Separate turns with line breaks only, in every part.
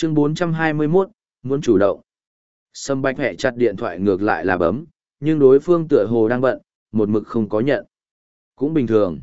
Chương 421, muốn chủ động. Sâm Bạch hẹ chặt điện thoại ngược lại là bấm, nhưng đối phương tựa hồ đang bận, một mực không có nhận. Cũng bình thường.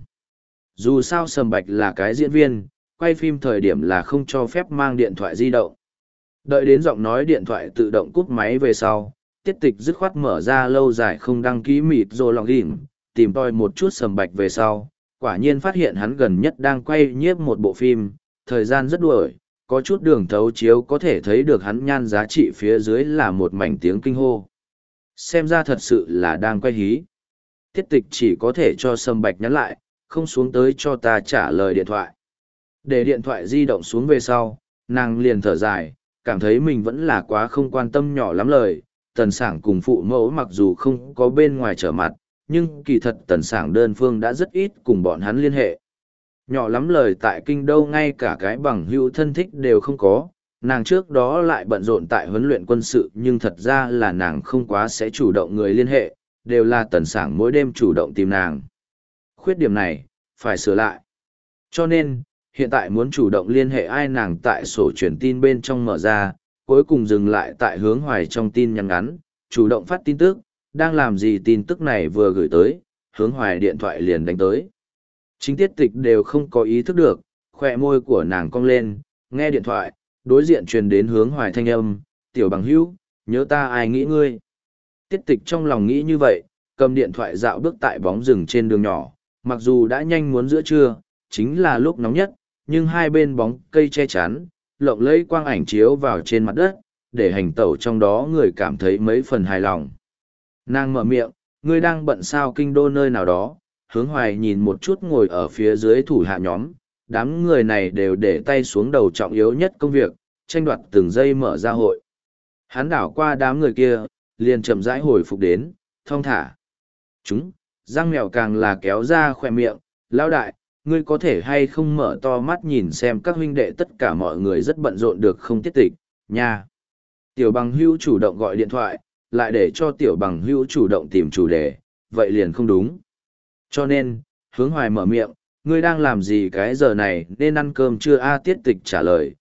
Dù sao Sâm Bạch là cái diễn viên, quay phim thời điểm là không cho phép mang điện thoại di động. Đợi đến giọng nói điện thoại tự động cúp máy về sau, Tiết Tịch dứt khoát mở ra lâu dài không đăng ký mịt rồi log in, tìm tòi một chút Sâm Bạch về sau, quả nhiên phát hiện hắn gần nhất đang quay nhiếp một bộ phim, thời gian rất đuổi, có chút đường thấu chiếu có thể thấy được hắn nhan giá trị phía dưới là một mảnh tiếng kinh hô. Xem ra thật sự là đang quay hí. Tiết Tịch chỉ có thể cho Sâm Bạch nhắn lại, không xuống tới cho ta trả lời điện thoại. Để điện thoại di động xuống về sau, nàng liền thở dài, cảm thấy mình vẫn là quá không quan tâm nhỏ lắm lời. Tần Sảng cùng phụ mẫu mặc dù không có bên ngoài trở mặt, nhưng kỳ thật Tần Sảng đơn phương đã rất ít cùng bọn hắn liên hệ. Nhỏ lắm lời tại kinh đô ngay cả cái bằng hữu thân thích đều không có, nàng trước đó lại bận rộn tại huấn luyện quân sự nhưng thật ra là nàng không quá sẽ chủ động người liên hệ, đều là Tần Sảng mỗi đêm chủ động tìm nàng. Khuyết điểm này, phải sửa lại. Cho nên, hiện tại muốn chủ động liên hệ ai nàng tại sổ truyền tin bên trong mở ra, cuối cùng dừng lại tại Hướng Hoài trong tin nhắn ngắn, chủ động phát tin tức, đang làm gì tin tức này vừa gửi tới, Hướng Hoài điện thoại liền đánh tới. Chính Tiết Tịch đều không có ý thức được, khỏe môi của nàng cong lên, nghe điện thoại, đối diện truyền đến Hướng Hoài thanh âm, tiểu bằng hữu, nhớ ta ai nghĩ ngươi. Tiết Tịch trong lòng nghĩ như vậy, cầm điện thoại dạo bước tại bóng rừng trên đường nhỏ, mặc dù đã nhanh muốn giữa trưa, chính là lúc nóng nhất, nhưng hai bên bóng cây che chắn, lộng lẫy quang ảnh chiếu vào trên mặt đất, để hành tẩu trong đó người cảm thấy mấy phần hài lòng. Nàng mở miệng, ngươi đang bận sao kinh đô nơi nào đó, Hướng Hoài nhìn một chút ngồi ở phía dưới thủ hạ nhóm, đám người này đều để tay xuống đầu trọng yếu nhất công việc, tranh đoạt từng giây mở ra hội. Hắn đảo qua đám người kia, liền chậm rãi hồi phục đến, thong thả. Chúng, răng mèo càng là kéo ra khỏe miệng, lão đại, ngươi có thể hay không mở to mắt nhìn xem các huynh đệ tất cả mọi người rất bận rộn được không Tiết Tịch, nha. Tiểu bằng hữu chủ động gọi điện thoại, lại để cho tiểu bằng hữu chủ động tìm chủ đề, vậy liền không đúng. Cho nên, Hướng Hoài mở miệng, ngươi đang làm gì cái giờ này nên ăn cơm chưa a Tiết Tịch trả lời,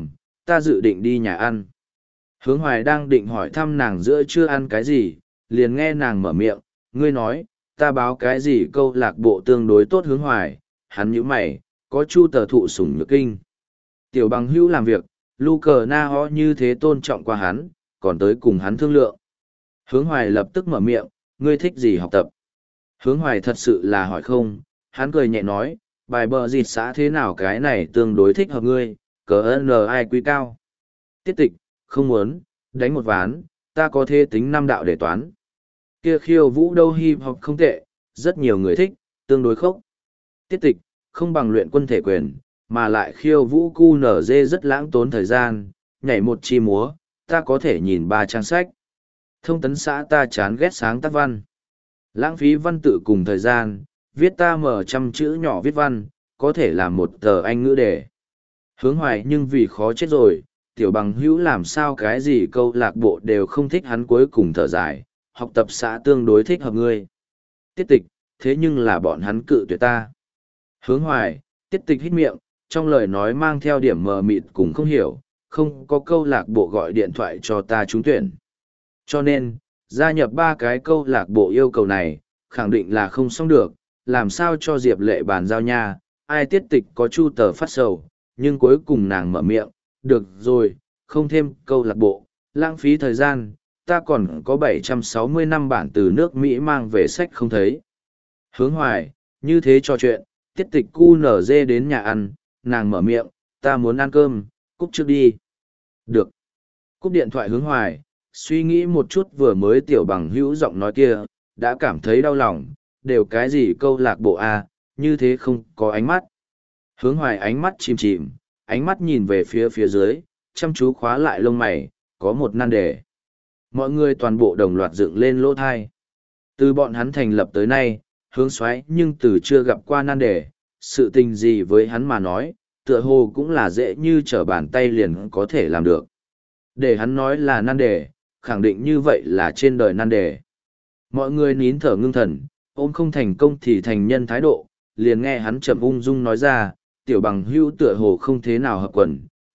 ta dự định đi nhà ăn. Hướng Hoài đang định hỏi thăm nàng giữa chưa ăn cái gì, liền nghe nàng mở miệng, ngươi nói, ta báo cái gì câu lạc bộ tương đối tốt Hướng Hoài, hắn nhíu mày, có chu tờ thụ sủng nhược kinh. Tiểu bằng hữu làm việc, lu cờ na ho như thế tôn trọng qua hắn, còn tới cùng hắn thương lượng. Hướng Hoài lập tức mở miệng, ngươi thích gì học tập? Hướng Hoài thật sự là hỏi không, hắn cười nhẹ nói, bài bờ dịt xã thế nào cái này tương đối thích hợp ngươi, cờ n ai quý cao. Tiết Tịch, không muốn, đánh một ván, ta có thể tính năm đạo để toán. Kia khiêu vũ đâu hip hop không tệ, rất nhiều người thích, tương đối khốc. Tiết Tịch, không bằng luyện quân thể quyền, mà lại khiêu vũ cu nở dê rất lãng tốn thời gian, nhảy một chi múa, ta có thể nhìn 3 trang sách. Thông tấn xã ta chán ghét sáng tác văn. Lãng phí văn tự cùng thời gian, viết ta mở trăm chữ nhỏ viết văn, có thể làm một tờ Anh ngữ đề. Hướng Hoài nhưng vì khó chết rồi, tiểu bằng hữu làm sao cái gì câu lạc bộ đều không thích hắn cuối cùng thở dài, học tập xã tương đối thích hợp ngươi. Tiết Tịch, thế nhưng là bọn hắn cự tuyệt ta. Hướng Hoài, Tiết Tịch hít miệng, trong lời nói mang theo điểm mờ mịt cũng không hiểu, không có câu lạc bộ gọi điện thoại cho ta trúng tuyển. Cho nên, gia nhập 3 cái câu lạc bộ yêu cầu này, khẳng định là không xong được, làm sao cho Diệp Lệ bàn giao nha, ai Tiết Tịch có chu tờ phát sầu, nhưng cuối cùng nàng mở miệng, được rồi, không thêm câu lạc bộ, lãng phí thời gian, ta còn có 760 năm bản từ nước Mỹ mang về sách không thấy. Hướng Hoài, như thế trò chuyện, Tiết Tịch QNZ đến nhà ăn, nàng mở miệng, ta muốn ăn cơm, cúp trước đi. Được. Cúp điện thoại Hướng Hoài, suy nghĩ một chút vừa mới tiểu bằng hữu giọng nói kia, đã cảm thấy đau lòng, đều cái gì câu lạc bộ A, như thế không có ánh mắt. Hướng Hoài ánh mắt chìm chìm, ánh mắt nhìn về phía dưới, chăm chú khóa lại lông mày, có một nan đề. Mọi người toàn bộ đồng loạt dựng lên lỗ thai. Từ bọn hắn thành lập tới nay, Hướng Soái nhưng từ chưa gặp qua nan đề, sự tình gì với hắn mà nói, tựa hồ cũng là dễ như trở bàn tay liền có thể làm được. Để hắn nói là nan đề, khẳng định như vậy là trên đời nan đề. Mọi người nín thở ngưng thần, ôm không thành công thì thành nhân thái độ, liền nghe hắn chậm ung dung nói ra, tiểu bằng hữu tựa hồ không thế nào hợp quần,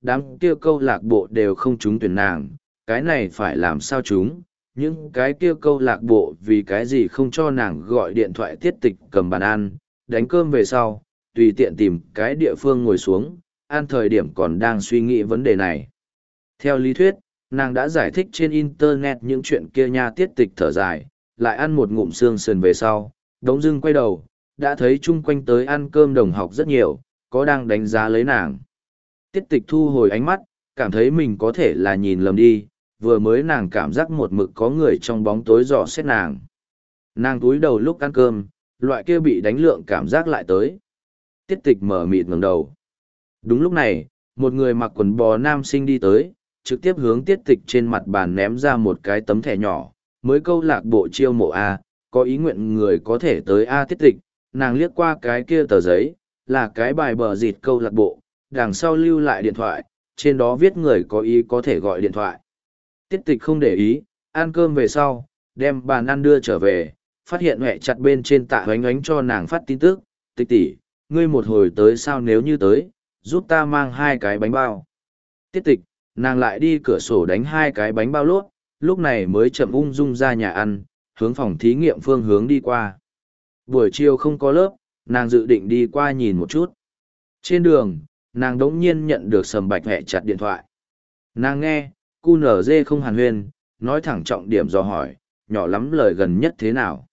đám kia câu lạc bộ đều không trúng tuyển nàng, cái này phải làm sao chúng, những cái kia câu lạc bộ vì cái gì không cho nàng gọi điện thoại tiết tịch cầm bàn ăn, đánh cơm về sau, tùy tiện tìm cái địa phương ngồi xuống, ăn thời điểm còn đang suy nghĩ vấn đề này. Theo lý thuyết, nàng đã giải thích trên Internet những chuyện kia nha, tiết tịch thở dài, lại ăn một ngụm xương sườn về sau, đống dưng quay đầu, đã thấy chung quanh tới ăn cơm đồng học rất nhiều, có đang đánh giá lấy nàng. Tiết tịch thu hồi ánh mắt, cảm thấy mình có thể là nhìn lầm đi, vừa mới nàng cảm giác một mực có người trong bóng tối dò xét nàng. Nàng túi đầu lúc ăn cơm, loại kia bị đánh lượng cảm giác lại tới. Tiết tịch mở mịt ngẩng đầu. Đúng lúc này, một người mặc quần bò nam sinh đi tới, trực tiếp hướng tiết tịch trên mặt bàn ném ra một cái tấm thẻ nhỏ, mới câu lạc bộ chiêu mộ A, có ý nguyện người có thể tới A. Tiết tịch, nàng liếc qua cái kia tờ giấy, là cái bài bờ dịt câu lạc bộ, đằng sau lưu lại điện thoại, trên đó viết người có ý có thể gọi điện thoại. Tiết tịch không để ý, ăn cơm về sau, đem bàn ăn đưa trở về, phát hiện huệ chặt bên trên tạ oánh oánh cho nàng phát tin tức, tịch tỷ, ngươi một hồi tới sao, nếu như tới, giúp ta mang 2 cái bánh bao. Tiết tịch, nàng lại đi cửa sổ đánh 2 cái bánh bao lốt, lúc này mới chậm ung dung ra nhà ăn, hướng phòng thí nghiệm phương hướng đi qua. Buổi chiều không có lớp, nàng dự định đi qua nhìn một chút. Trên đường, nàng đống nhiên nhận được Sầm Bạch hẹ chặt điện thoại. Nàng nghe, QNZ không hàn huyên, nói thẳng trọng điểm dò hỏi, nhỏ lắm lời gần nhất thế nào.